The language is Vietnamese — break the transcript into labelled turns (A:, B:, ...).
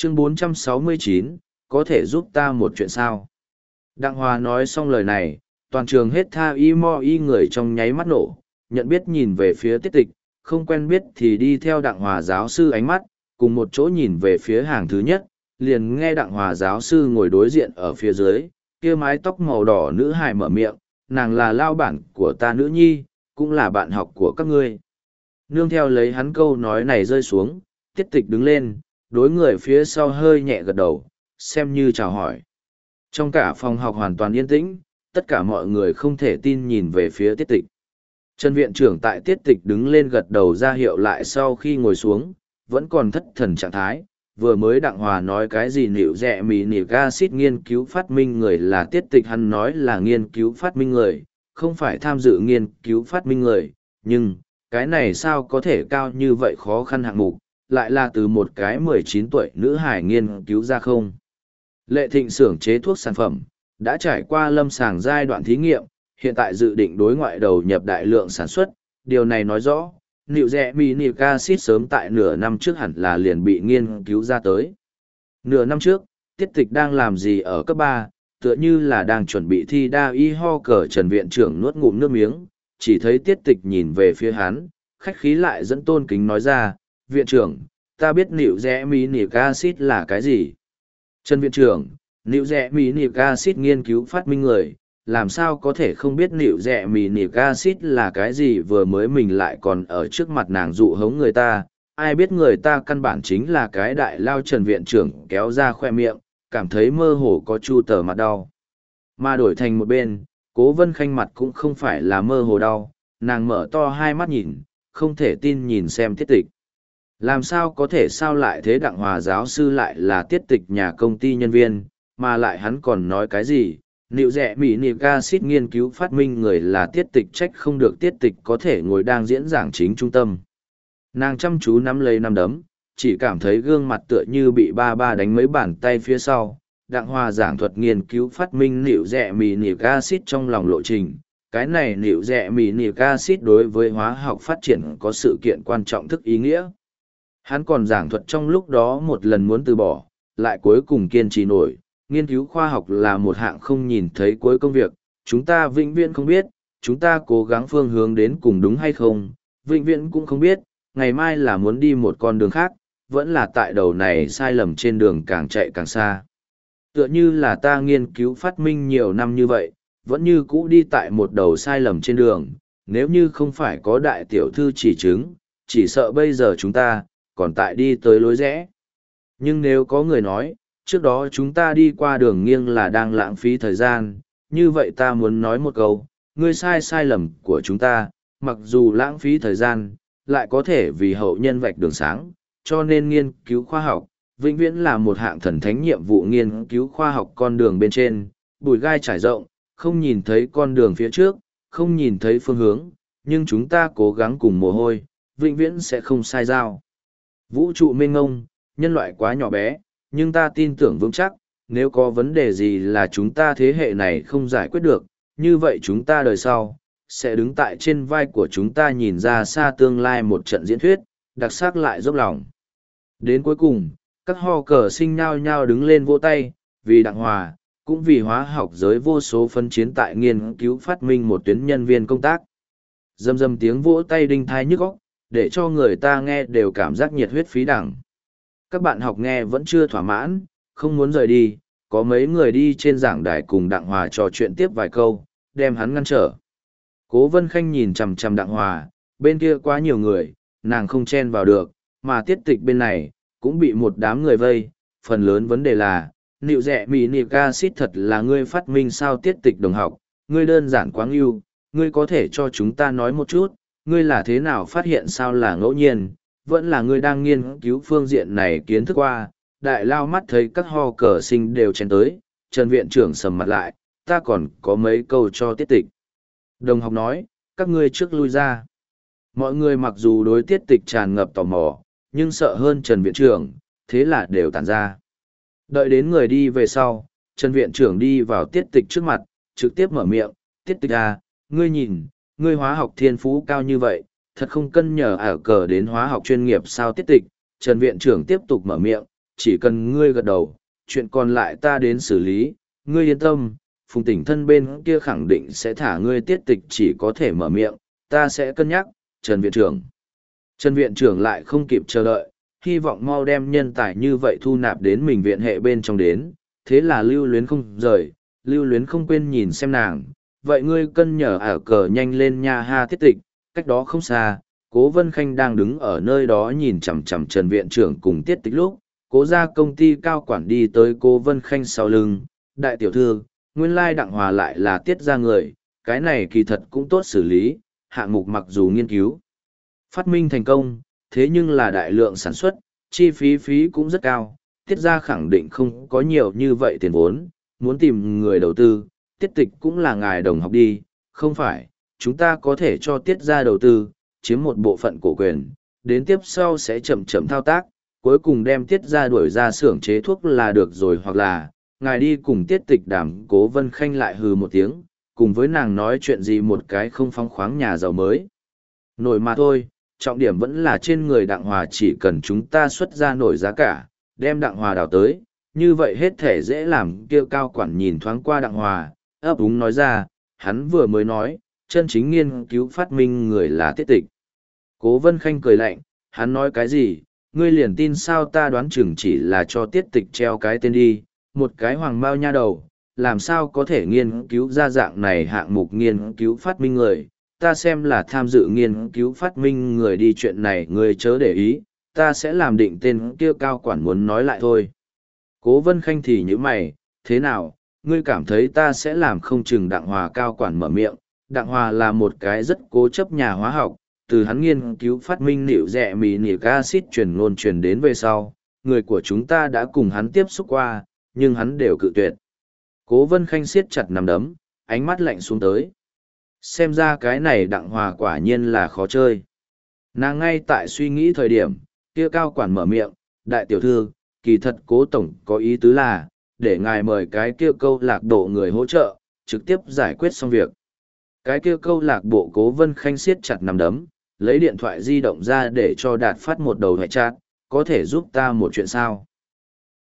A: Chương 469, có thể giúp ta một chuyện sao? Đặng Hòa nói xong lời này, toàn trường hết tha y mo y người trong nháy mắt nổ, nhận biết nhìn về phía Tiết Tịch, không quen biết thì đi theo Đặng Hòa giáo sư ánh mắt, cùng một chỗ nhìn về phía hàng thứ nhất, liền nghe Đặng Hòa giáo sư ngồi đối diện ở phía dưới, kia mái tóc màu đỏ nữ hài mở miệng, nàng là lao bản của ta nữ nhi, cũng là bạn học của các ngươi. Nương theo lấy hắn câu nói này rơi xuống, Tiết Tịch đứng lên, đối người phía sau hơi nhẹ gật đầu, xem như chào hỏi. Trong cả phòng học hoàn toàn yên tĩnh, tất cả mọi người không thể tin nhìn về phía Tiết Tịch. Trần viện trưởng tại Tiết Tịch đứng lên gật đầu ra hiệu lại sau khi ngồi xuống, vẫn còn thất thần trạng thái. Vừa mới Đặng Hòa nói cái gì nịu rẹ mì nịu acid nghiên cứu phát minh người là Tiết Tịch, hắn nói là nghiên cứu phát minh người, không phải tham dự nghiên cứu phát minh người, nhưng cái này sao có thể cao như vậy, khó khăn hạng mục, lại là từ một cái 19 tuổi nữ hải nghiên cứu ra không. Lệ Thịnh xưởng chế thuốc sản phẩm, đã trải qua lâm sàng giai đoạn thí nghiệm, hiện tại dự định đối ngoại đầu nhập đại lượng sản xuất, điều này nói rõ, nịu rẹ mì nịu acid sớm tại nửa năm trước hẳn là liền bị nghiên cứu ra tới. Nửa năm trước, Tiết Tịch đang làm gì ở cấp 3, tựa như là đang chuẩn bị thi đa y ho cờ. Trần viện trưởng nuốt ngụm nước miếng, chỉ thấy Tiết Tịch nhìn về phía hắn, khách khí lại dẫn tôn kính nói ra, viện trưởng, ta biết nịu rẹ mì nịu acid là cái gì. Trần viện trưởng, nịu rẹ mì nịu acid nghiên cứu phát minh người, làm sao có thể không biết nịu rẹ mì nịu acid là cái gì. Vừa mới mình lại còn ở trước mặt nàng dụ hống người ta, ai biết người ta căn bản chính là cái đại lao. Trần viện trưởng kéo ra khoe miệng, cảm thấy mơ hồ có chu tờ mặt đau. Mà đổi thành một bên, Cố Vân Khanh mặt cũng không phải là mơ hồ đau, nàng mở to hai mắt nhìn, không thể tin nhìn xem Tiết Tịch. Làm sao có thể, sao lại thế? Đặng Hòa giáo sư lại là Tiết Tịch nhà công ty nhân viên, mà lại hắn còn nói cái gì? Nịu rẹ mì nịu acid nghiên cứu phát minh người là Tiết Tịch, trách không được Tiết Tịch có thể ngồi đang diễn giảng chính trung tâm. Nàng chăm chú nắm lấy nắm đấm, chỉ cảm thấy gương mặt tựa như bị ba ba đánh mấy bàn tay phía sau. Đặng Hòa giảng thuật nghiên cứu phát minh nịu rẹ mì nịu acid trong lòng lộ trình. Cái này nịu rẹ mì nịu acid đối với hóa học phát triển có sự kiện quan trọng thức ý nghĩa. Hắn còn giảng thuật trong lúc đó một lần muốn từ bỏ, lại cuối cùng kiên trì nổi. Nghiên cứu khoa học là một hạng không nhìn thấy cuối công việc, chúng ta vĩnh viễn không biết, chúng ta cố gắng phương hướng đến cùng đúng hay không, vĩnh viễn cũng không biết, ngày mai là muốn đi một con đường khác, vẫn là tại đầu này sai lầm trên đường càng chạy càng xa. Tựa như là ta nghiên cứu phát minh nhiều năm như vậy, vẫn như cũ đi tại một đầu sai lầm trên đường, nếu như không phải có đại tiểu thư chỉ chứng, chỉ sợ bây giờ chúng ta còn tại đi tới lối rẽ. Nhưng nếu có người nói, trước đó chúng ta đi qua đường nghiêng là đang lãng phí thời gian, như vậy ta muốn nói một câu, ngươi sai lầm của chúng ta, mặc dù lãng phí thời gian, lại có thể vì hậu nhân vạch đường sáng, cho nên nghiên cứu khoa học, vĩnh viễn là một hạng thần thánh nhiệm vụ. Nghiên cứu khoa học con đường bên trên, bụi gai trải rộng, không nhìn thấy con đường phía trước, không nhìn thấy phương hướng, nhưng chúng ta cố gắng cùng mồ hôi, vĩnh viễn sẽ không sai giao. Vũ trụ mênh mông, nhân loại quá nhỏ bé, nhưng ta tin tưởng vững chắc, nếu có vấn đề gì là chúng ta thế hệ này không giải quyết được, như vậy chúng ta đời sau, sẽ đứng tại trên vai của chúng ta nhìn ra xa tương lai một trận diễn thuyết, đặc sắc lại dốc lòng. Đến cuối cùng, các ho cờ sinh nhao nhao đứng lên vỗ tay, vì Đặng Hòa, cũng vì hóa học giới vô số phân chiến tại nghiên cứu phát minh một tuyến nhân viên công tác. Rầm rầm tiếng vỗ tay đinh thai nhức óc, để cho người ta nghe đều cảm giác nhiệt huyết phí đẳng. Các bạn học nghe vẫn chưa thỏa mãn, không muốn rời đi, có mấy người đi trên giảng đài cùng Đặng Hòa trò chuyện tiếp vài câu, đem hắn ngăn trở. Cố Vân Khanh nhìn chằm chằm Đặng Hòa, bên kia quá nhiều người, nàng không chen vào được, mà Tiết Tịch bên này, cũng bị một đám người vây, phần lớn vấn đề là, nịu rẹ mì nịu acid thật là ngươi phát minh sao? Tiết Tịch đồng học, ngươi đơn giản quá ngưu, ngươi có thể cho chúng ta nói một chút, ngươi là thế nào phát hiện, sao là ngẫu nhiên, vẫn là ngươi đang nghiên cứu phương diện này kiến thức qua? Đại lao mắt thấy các ho cờ sinh đều chen tới, Trần viện trưởng sầm mặt lại, ta còn có mấy câu cho Tiết Tịch. Đồng học nói, các ngươi trước lui ra. Mọi người mặc dù đối Tiết Tịch tràn ngập tò mò, nhưng sợ hơn Trần viện trưởng, thế là đều tản ra. Đợi đến người đi về sau, Trần viện trưởng đi vào Tiết Tịch trước mặt, trực tiếp mở miệng, Tiết Tịch à, ngươi nhìn, ngươi hóa học thiên phú cao như vậy, thật không cân nhờ ở cờ đến hóa học chuyên nghiệp sao? Tiết Tịch, Trần viện trưởng tiếp tục mở miệng, chỉ cần ngươi gật đầu, chuyện còn lại ta đến xử lý, ngươi yên tâm, Phùng Tỉnh Thân bên kia khẳng định sẽ thả ngươi. Tiết Tịch chỉ có thể mở miệng, ta sẽ cân nhắc, Trần Viện trưởng. Trần Viện trưởng lại không kịp chờ đợi, hy vọng mau đem nhân tài như vậy thu nạp đến mình viện hệ bên trong đến, thế là Lưu Luyến không rời, Lưu Luyến không quên nhìn xem nàng, vậy ngươi cân nhở ở cờ nhanh lên nha ha. Tiết Tịch, cách đó không xa, Cố Vân Khanh đang đứng ở nơi đó nhìn chằm chằm Trần Viện trưởng cùng Tiết Tịch lúc, Cố ra công ty cao quản đi tới Cố Vân Khanh sau lưng, đại tiểu thư, nguyên lai Đặng Hòa lại là Tiết ra người, cái này kỳ thật cũng tốt xử lý, hạng mục mặc dù nghiên cứu phát minh thành công, thế nhưng là đại lượng sản xuất, chi phí cũng rất cao, Tiết ra khẳng định không có nhiều như vậy tiền vốn, muốn tìm người đầu tư, Tiết Tịch cũng là ngài đồng học đi, không phải, chúng ta có thể cho Tiết ra đầu tư, chiếm một bộ phận cổ quyền, đến tiếp sau sẽ chậm chậm thao tác, cuối cùng đem Tiết ra đuổi ra xưởng chế thuốc là được rồi, hoặc là ngài đi cùng Tiết Tịch đàm. Cố Vân Khanh lại hừ một tiếng, cùng với nàng nói chuyện gì một cái không phóng khoáng nhà giàu mới nổi mà thôi, trọng điểm vẫn là trên người Đặng Hòa, chỉ cần chúng ta xuất ra nổi giá cả, đem Đặng Hòa đào tới, như vậy hết thể dễ làm. Kêu cao quản nhìn thoáng qua Đặng Hòa, ấp úng nói ra, hắn vừa mới nói, chân chính nghiên cứu phát minh người là Tiết Tịch. Cố Vân Khanh cười lạnh, hắn nói cái gì, ngươi liền tin sao? Ta đoán chừng chỉ là cho Tiết Tịch treo cái tên đi, một cái hoàng mao nha đầu, làm sao có thể nghiên cứu ra dạng này hạng mục nghiên cứu phát minh người. Ta xem là tham dự nghiên cứu phát minh người đi, chuyện này ngươi chớ để ý, ta sẽ làm định tên kia cao quản muốn nói lại thôi. Cố Vân Khanh thì như mày, thế nào, ngươi cảm thấy ta sẽ làm không? Chừng Đặng Hòa cao quản mở miệng, Đặng Hòa là một cái rất cố chấp nhà hóa học, từ hắn nghiên cứu phát minh nịu rẹ mì nịu acid truyền ngôn truyền đến về sau, người của chúng ta đã cùng hắn tiếp xúc qua, nhưng hắn đều cự tuyệt. Cố Vân Khanh siết chặt nắm đấm, ánh mắt lạnh xuống tới. Xem ra cái này Đặng Hòa quả nhiên là khó chơi. Nàng ngay tại suy nghĩ thời điểm, kia cao quản mở miệng, đại tiểu thư, kỳ thật Cố tổng có ý tứ là, để ngài mời cái kia câu lạc bộ người hỗ trợ, trực tiếp giải quyết xong việc. Cái kia câu lạc bộ. Cố Vân Khanh siết chặt nắm đấm, lấy điện thoại di động ra để cho Đạt phát một đầu hệ chat, có thể giúp ta một chuyện sao?